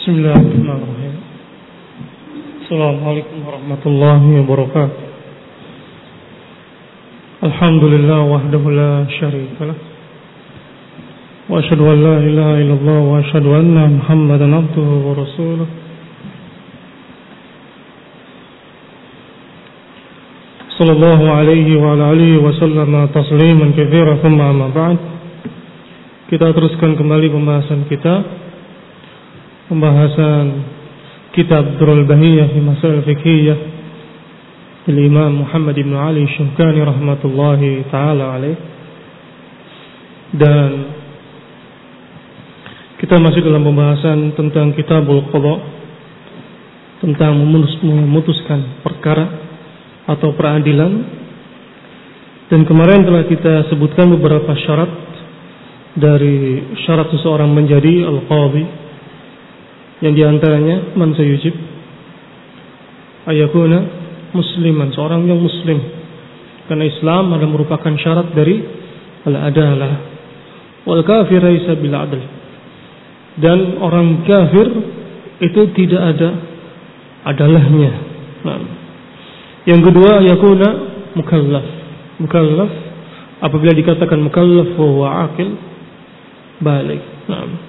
Bismillahirrahmanirrahim. Assalamualaikum warahmatullahi wabarakatuh. Alhamdulillah wahdahu la syarika lah. Wa asyhadu an la ilaha illallah wa asyhadu anna Muhammadan abduhu wa rasuluh. Sallallahu alaihi wa ala alihi wa sallama tasliman katsiran, thumma amma ba'd. Kita teruskan kembali pembahasan kitab Durrul Bahiyah fi Masail Fiqhiyah Imam Muhammad ibn Ali Syukani rahmatullahi ta'ala alaih. Dan kita masih dalam pembahasan tentang Kitabul Qadha, tentang memutuskan perkara atau peradilan. Dan kemarin telah kita sebutkan beberapa syarat dari syarat seseorang menjadi al-qadhi, yang diantaranya man sayujib ayakuna musliman, seorang yang muslim, karena Islam adalah merupakan syarat dari al-adalah. Wal kafir laisa bil adl, dan orang kafir itu tidak ada adalahnya. Nah, yang kedua ayakuna mukallaf, apabila dikatakan mukallaf wa aqil balik. Nah,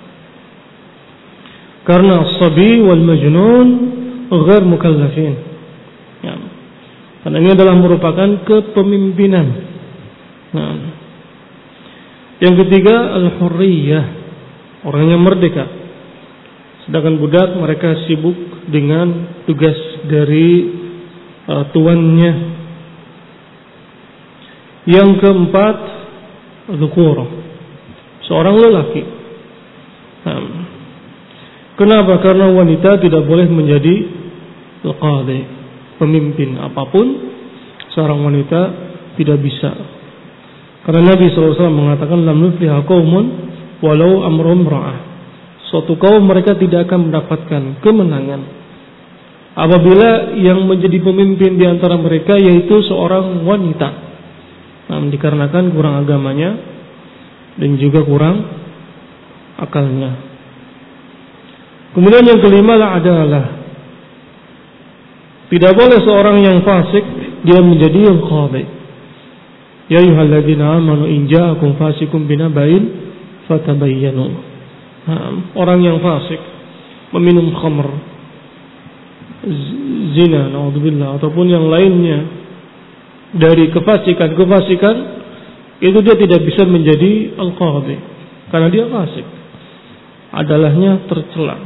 karena as-sabi wal majnun ghair mukallafin. Ya. Karena ini adalah merupakan kepemimpinan. Nah. Yang ketiga al-hurriyah, orang yang merdeka. Sedangkan budak mereka sibuk dengan tugas dari tuannya. Yang keempat al-dhukur, seorang lelaki. Nah. Kenapa? Karena wanita tidak boleh menjadi al-qadhi, pemimpin apapun. Seorang wanita tidak bisa. Karena Nabi SAW mengatakan lam nufliha qaumun walau amrum ra'ah. Suatu kaum mereka tidak akan mendapatkan kemenangan apabila yang menjadi pemimpin di antara mereka yaitu seorang wanita. Nah, dikarenakan kurang agamanya dan juga kurang akalnya. Kemudian yang kelima adalah tidak boleh seorang yang fasik dia menjadi al-qadhi. Ya ayyuhalladzina amanu in ja'akum fasiqun binaba'in fatabayyanu. Orang yang fasik meminum khamr, zina, naudzubillah, ataupun yang lainnya dari kefasikan itu dia tidak bisa menjadi al-qadhi karena dia fasik, adalahnya tercela.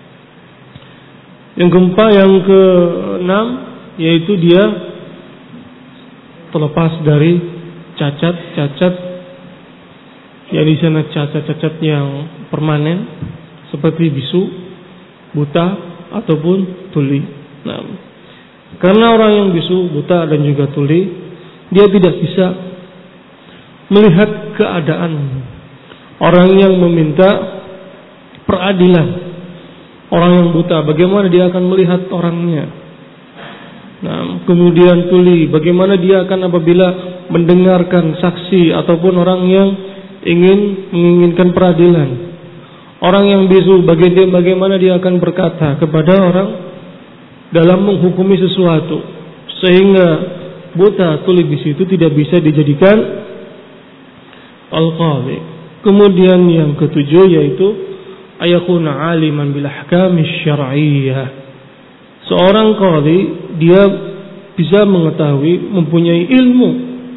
Yang keempat, yang keenam, yaitu dia terlepas dari cacat-cacat, yang di sana cacat-cacat yang permanen seperti bisu, buta ataupun tuli. Nah, karena orang yang bisu, buta dan juga tuli, dia tidak bisa melihat keadaan orang yang meminta peradilan. Orang yang buta, bagaimana dia akan melihat orangnya? Nah, kemudian tuli, bagaimana dia akan apabila mendengarkan saksi ataupun orang yang menginginkan peradilan? Orang yang bisu, bagaimana dia akan berkata kepada orang dalam menghukumi sesuatu? Sehingga buta, tuli, bisu itu tidak bisa dijadikan al-qadhi. Kemudian yang ketujuh yaitu ayakuna aliman bil ahkamis syar'iyyah. Seorang qadhi dia bisa mengetahui, mempunyai ilmu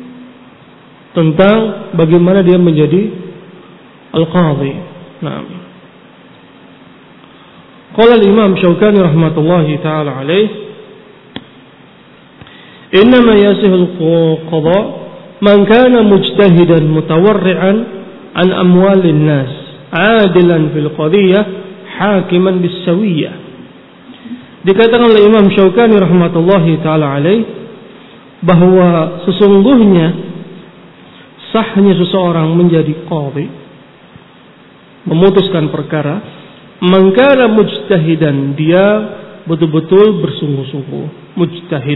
tentang bagaimana dia menjadi al-qadhi. Nah, qala al-Imam Syukani rahmatullahi ta'ala alaih, innama yasihul qadha man kana mujtahidan mutawarri'an an amwalin nas adilan fil qadiyah hakiman bis sawiyah. Dikatakan oleh Imam Syukani rahmatullahi taala alaih bahwa sesungguhnya sahnya seseorang menjadi qadhi, memutuskan perkara, man kana mujtahidan, dia betul-betul bersungguh-sungguh, mujtahid.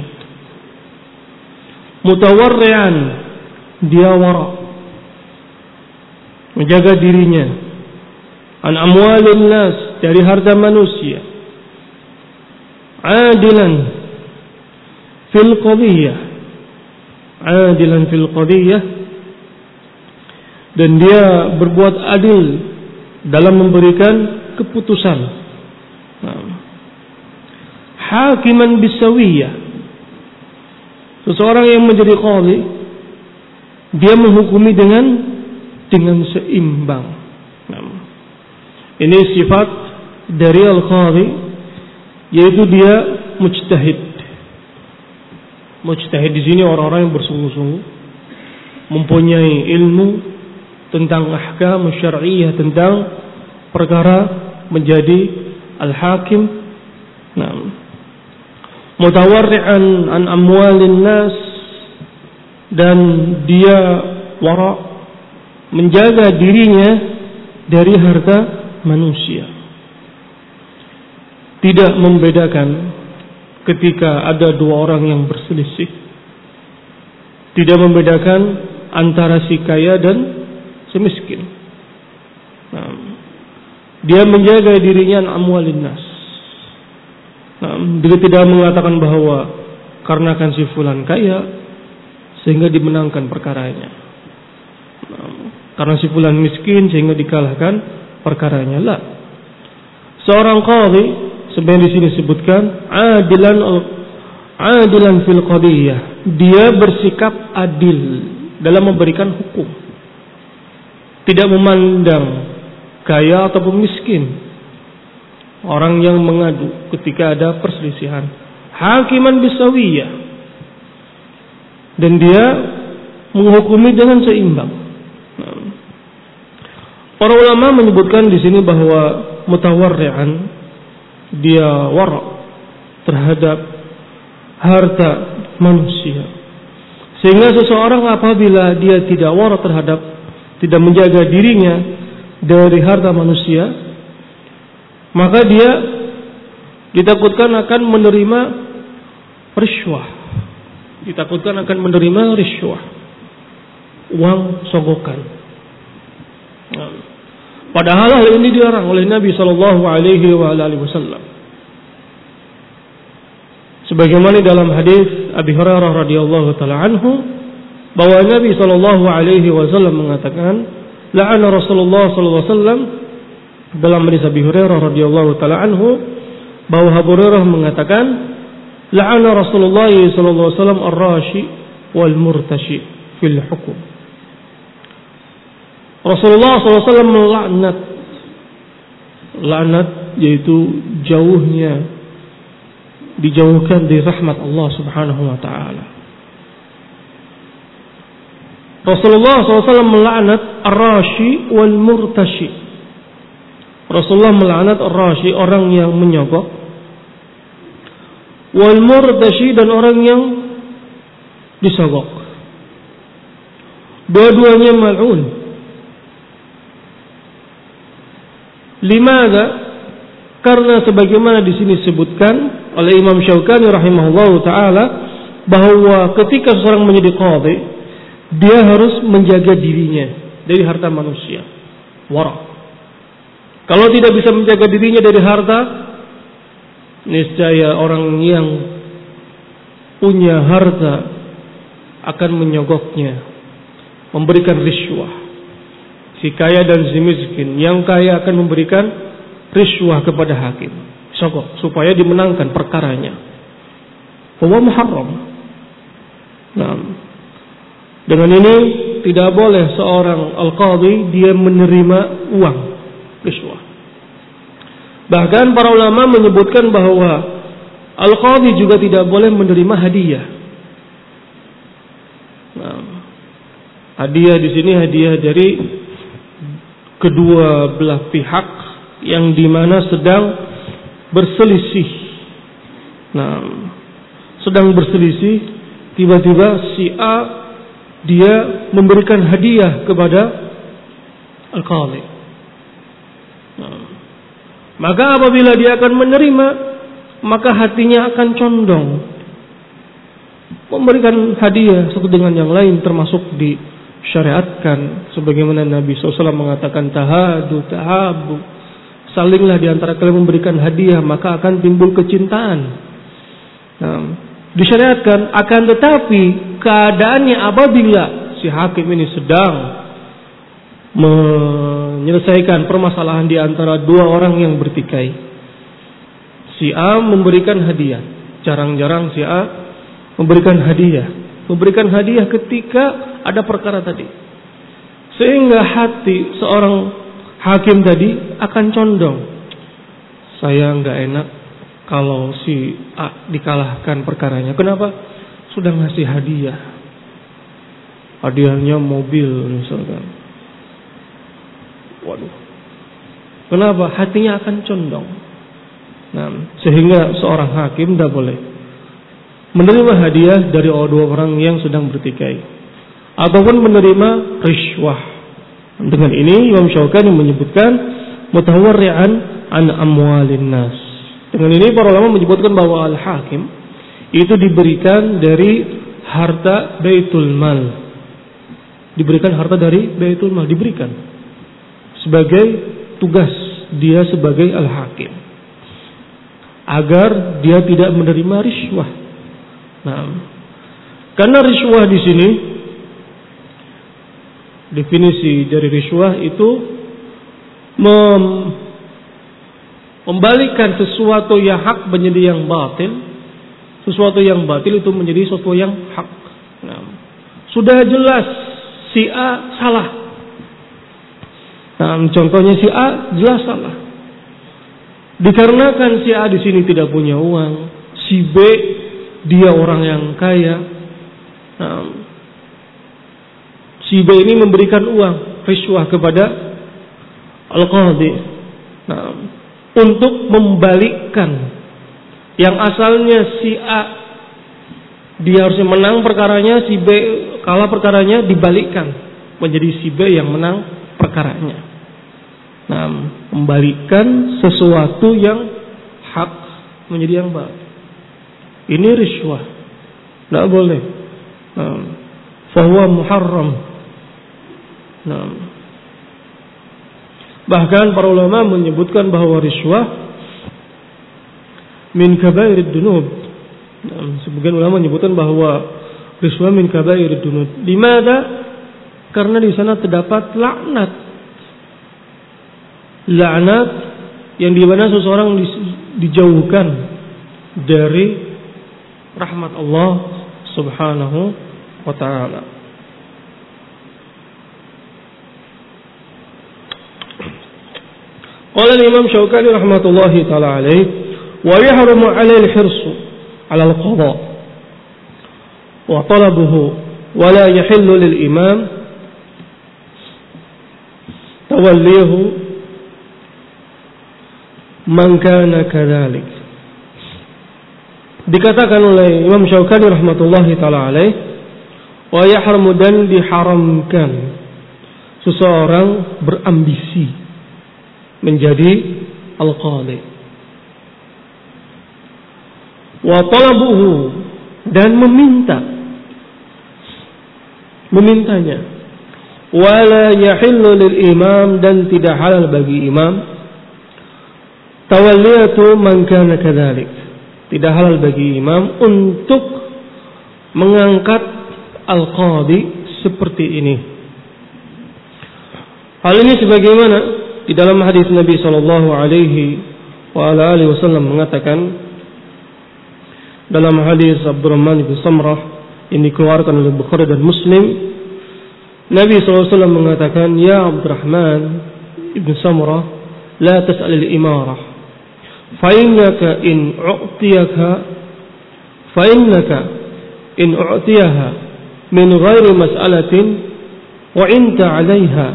Mutawarri'an, dia wara', menjaga dirinya, an amwalin nas, dari harta manusia, adilan fil qadiyah, adilan fil qadiyah, dan dia berbuat adil dalam memberikan keputusan. Hakiman bisawiyah, seseorang yang menjadi qadhi, dia menghukumi dengan seimbang. Ini sifat dari al-qadhi, yaitu dia mujtahid. Mujtahid di sini orang-orang yang bersungguh-sungguh, mempunyai ilmu tentang ahkam syar'iyyah, tentang perkara menjadi al-hakim. Mutawarri'an an amwalin nas, dan dia wara', menjaga dirinya dari harta manusia. Tidak membedakan ketika ada dua orang yang berselisih. Tidak membedakan antara si kaya dan si miskin. Dia menjaga dirinya an amwalin nas. Dia tidak mengatakan bahwa karena kan si fulan kaya sehingga dimenangkan perkaranya, karena si fulan miskin sehingga dikalahkan perkaranya. La. Seorang qadhi sebenarnya di sini disebutkan adilan fil qadiyah, dia bersikap adil dalam memberikan hukum, tidak memandang kaya ataupun miskin, orang yang mengadu ketika ada perselisihan. Hakiman bisawiyah, dan dia menghukumi dengan seimbang. Para ulama menyebutkan di sini bahwa mutawarri'an, dia wara' terhadap harta manusia, sehingga seseorang apabila dia tidak wara' terhadap, tidak menjaga dirinya dari harta manusia, maka dia ditakutkan akan menerima riswah, ditakutkan akan menerima riswah, uang sogokan. Padahal hal ini dilarang oleh Nabi sallallahu alaihi wasallam. Sebagaimana dalam hadis Abi Hurairah radhiyallahu taala anhu, bahwa Nabi sallallahu alaihi wasallam mengatakan, la'ana Rasulullah sallallahu alaihi wasallam, dalam hadis Abi Hurairah radhiyallahu taala anhu, bahwa Abu Hurairah mengatakan, la'ana Rasulullah sallallahu alaihi wasallam ar-rashi wal murtashi fil hukum. Rasulullah SAW laknat, yaitu dijauhkan dari rahmat Allah Subhanahu wa taala. Rasulullah SAW melaknat ar-rashi wal murtashi. Rasulullah melaknat ar-rashi, orang yang menyogok, wal murtashi, dan orang yang disogok. Dua-duanya mal'un. Limadha? Karena sebagaimana di sini disebutkan oleh Imam Syaukani rahimahullahu taala, bahwa ketika seorang menjadi qadhi, dia harus menjaga dirinya dari harta manusia. Wara'. Kalau tidak bisa menjaga dirinya dari harta, niscaya orang yang punya harta akan menyogoknya, memberikan riswah. Si kaya dan si miskin, yang kaya akan memberikan riswah kepada hakim, sogok, supaya dimenangkan perkaranya. Huwa muharram. Nah, dengan ini tidak boleh seorang al-qadhi dia menerima uang riswah. Bahkan para ulama menyebutkan bahwa al-qadhi juga tidak boleh menerima hadiah. Nah, hadiah di sini hadiah dari kedua belah pihak yang dimana sedang berselisih. Nah, sedang berselisih, tiba-tiba si A dia memberikan hadiah kepada al-qadhi. Nah, maka apabila dia akan menerima, maka hatinya akan condong memberikan hadiah satu dengan yang lain, termasuk disyariatkan sebagaimana Nabi SAW mengatakan tahabu, salinglah di antara kalian memberikan hadiah, maka akan timbul kecintaan. Disyariatkan, akan tetapi keadaannya apabila si hakim ini sedang menyelesaikan permasalahan di antara dua orang yang bertikai. Si A memberikan hadiah. Jarang-jarang si A memberikan hadiah ketika ada perkara tadi. Sehingga hati seorang hakim tadi akan condong. Saya nggak enak kalau si A dikalahkan perkaranya. Kenapa? Sudah ngasih hadiah. Hadiahnya mobil misalkan. Waduh. Kenapa? Hatinya akan condong. Nah, sehingga seorang hakim tidak boleh menerima hadiah dari dua orang yang sedang bertikai, ataupun menerima rishwah. Dengan ini Imam Syaukani menyebutkan mutawarri'an an amwalin nas. Dengan ini para ulama menyebutkan bahwa al-hakim itu diberikan dari harta baitul mal. Diberikan harta dari baitul mal, diberikan sebagai tugas dia sebagai al-hakim, agar dia tidak menerima rishwah. Nah, karena rishwah di sini, definisi dari rishwah itu membalikkan sesuatu yang hak menjadi yang batil, sesuatu yang batil itu menjadi sesuatu yang hak. Nah, sudah jelas si A salah. Nah, contohnya si A jelas salah. Dikarenakan si A di sini tidak punya uang, si B dia orang yang kaya. Nah, si B ini memberikan uang rishwah kepada al-qadhi. Nah, untuk membalikkan yang asalnya si A dia harusnya menang perkaranya, si B kalah perkaranya, dibalikkan menjadi si B yang menang perkaranya. Nah, membalikkan sesuatu yang hak menjadi yang batil. Ini rishwah, tidak boleh. Fahuwa muharram. Nah, bahkan para ulama menyebutkan bahwa rishwah min kabairid dunub. Sebagian ulama menyebutkan bahwa rishwah min kabairid dunub. Dimana? Karena di sana terdapat laknat. Laknat yang dimana seseorang dijauhkan dari rahmat Allah Subhanahu wa ta'ala. Qala al-Imam Syaukani rahmatullahi ta'ala alaih, wa yahrumu 'alaihi al-hirsu 'ala al-qada wa talabuhu wa la yahillu lil-imam tawallihu man kana kadzalik. Dikatakan oleh Imam Syaukani rahmatullahi ta'ala alaih, wa yahrumu, dan diharamkan seseorang berambisi menjadi al-qadhi, wa talabuhu, dan memintanya, wa la yahillu lil imam, dan tidak halal bagi imam, tawalliyatu man kana kadzalik, tidak halal bagi imam untuk mengangkat al-qadhi seperti ini. Hal ini sebagaimana di dalam hadis Nabi sallallahu alaihi wasallam mengatakan, dalam hadis Abdurrahman bin Samrah yang dikeluarkan oleh Bukhari dan Muslim, Nabi sallallahu alaihi wasallam mengatakan, ya Abdurrahman bin Samrah, la tas'al al-imarah, fa innaka in u'tiyaha min ghairi mas'alatin wa inta 'alayha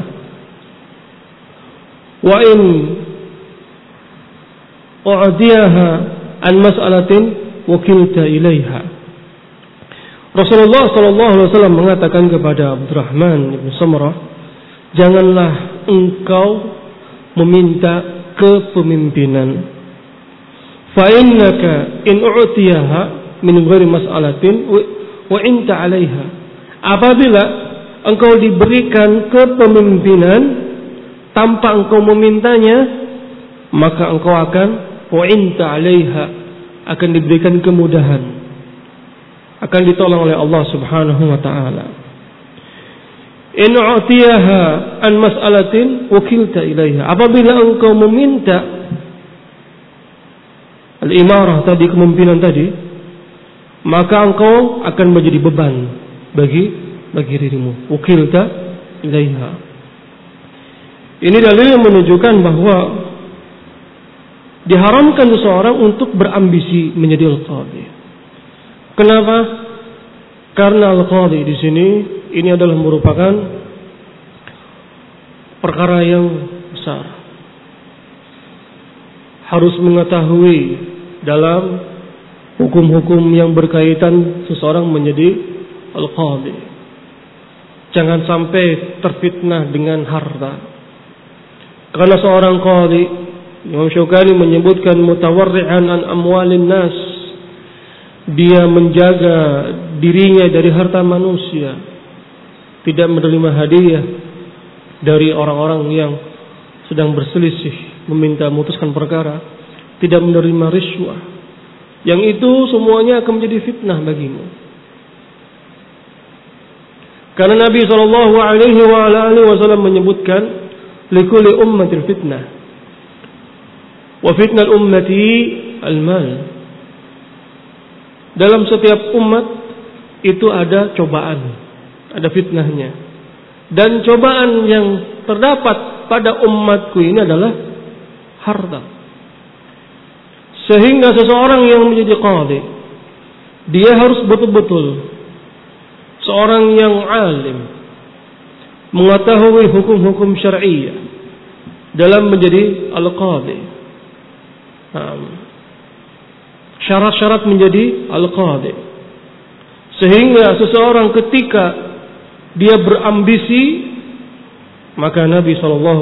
wa in u'tiyaha an mas'alatin wakilta ilaiha. Rasulullah sallallahu alaihi wasallam mengatakan kepada Abdurrahman bin Samrah, janganlah engkau meminta kepemimpinan. Fa innaka in u'tiyaha min ghairi mas'alatin wa inta 'alaiha. Apabila engkau diberikan kepemimpinan tanpa engkau memintanya, maka engkau akan wa'inta 'alaiha, akan diberikan kemudahan, akan ditolong oleh Allah Subhanahu wa taala. In u'tiyaha an mas'alatin wukilta ilaiha, apabila engkau meminta al-imarah tadi, kepemimpinan tadi, maka engkau akan menjadi beban bagi dirimu. Wukilta ilaiha. Ini dalil yang menunjukkan bahwa diharamkan seseorang untuk berambisi menjadi al-qadhi. Kenapa? Karena al-qadhi di sini ini adalah merupakan perkara yang besar. Harus mengetahui dalam hukum-hukum yang berkaitan seseorang menjadi al-qadhi. Jangan sampai terfitnah dengan harta. Karena seorang qadhi, Imam Syaukani menyebutkan mutawarri'an an amwalin nas, dia menjaga dirinya dari harta manusia, tidak menerima hadiah dari orang-orang yang sedang berselisih meminta memutuskan perkara, tidak menerima riswah, yang itu semuanya akan menjadi fitnah bagimu. Karena Nabi SAW menyebutkan likulli ummatil fitnah wa fitnal ummati al-mal. Dalam setiap umat itu ada cobaan, ada fitnahnya. Dan cobaan yang terdapat pada umatku ini adalah harta. Sehingga seseorang yang menjadi qadhi, dia harus betul-betul seorang yang alim, mengetahui hukum-hukum syar'iyyah dalam menjadi al-qadhi. Syarat-syarat menjadi al-qadhi. Sehingga seseorang ketika dia berambisi, maka Nabi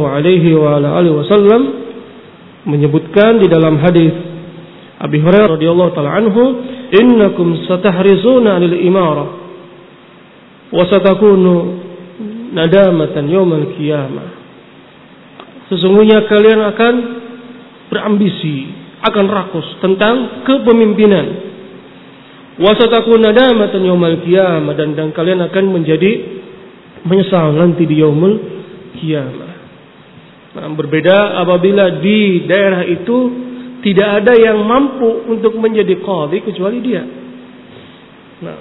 SAW menyebutkan di dalam hadis Abi Hurairah radhiyallahu taala anhu, innakum satahrizuna lil imarah wa satakunu nadamatan yaumal qiyamah. Sesungguhnya kalian akan berambisi, akan rakus tentang kepemimpinan. Wa satakunu nadamatan yaumal qiyamah, dan kalian akan menjadi menyesal nanti di yaumul qiyamah. Nah, berbeda apabila di daerah itu tidak ada yang mampu untuk menjadi qadhi kecuali dia. Nah,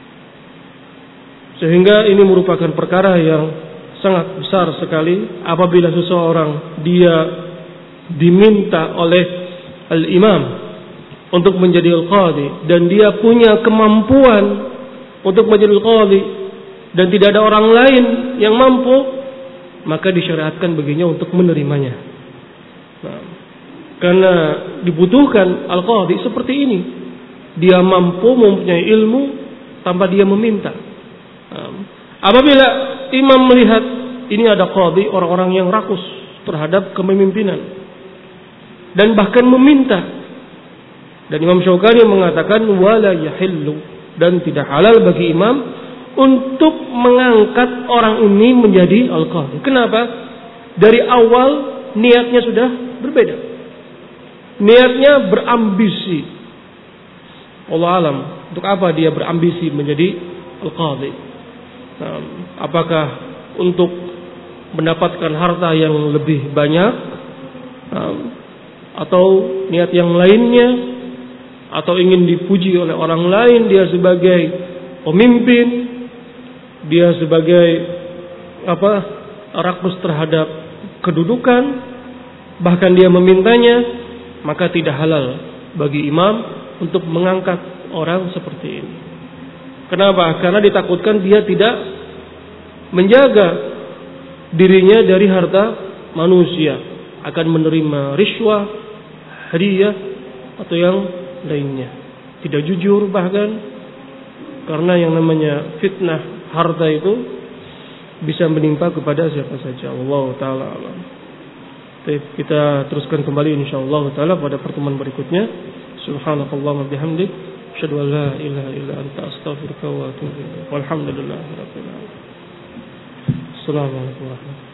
sehingga ini merupakan perkara yang sangat besar sekali apabila seseorang dia diminta oleh al-imam untuk menjadi al-qadhi dan dia punya kemampuan untuk menjadi al-qadhi dan tidak ada orang lain yang mampu, maka disyariatkan baginya untuk menerimanya. Nah, karena dibutuhkan al-qadhi seperti ini, dia mampu mempunyai ilmu tanpa dia meminta. Apabila imam melihat ini ada qadhi, orang-orang yang rakus terhadap kepemimpinan dan bahkan meminta, dan Imam Syaukani mengatakan wala yahillu, dan tidak halal bagi imam untuk mengangkat orang ini menjadi al-qadhi. Kenapa? Dari awal niatnya sudah berbeda. Niatnya berambisi. Allah alam, untuk apa dia berambisi menjadi al-qadhi? Apakah untuk mendapatkan harta yang lebih banyak, atau niat yang lainnya, atau ingin dipuji oleh orang lain, dia sebagai pemimpin, dia sebagai rakus terhadap kedudukan, bahkan dia memintanya, maka tidak halal bagi imam untuk mengangkat orang seperti ini. Kenapa? Karena ditakutkan dia tidak menjaga dirinya dari harta manusia, akan menerima riswah, hadiah, atau yang lainnya. Tidak jujur bahkan, karena yang namanya fitnah harta itu bisa menimpa kepada siapa saja. Allah Ta'ala alam. Kita teruskan kembali insyaallah Ta'ala pada pertemuan berikutnya. Subhanakallahumma bihamdik, asyhadu an la ilaha illa anta, astaghfiruka wa atubu ilaik. Walhamdulillahirabbil alamin. Assalamualaikum warahmatullahi wabarakatuh.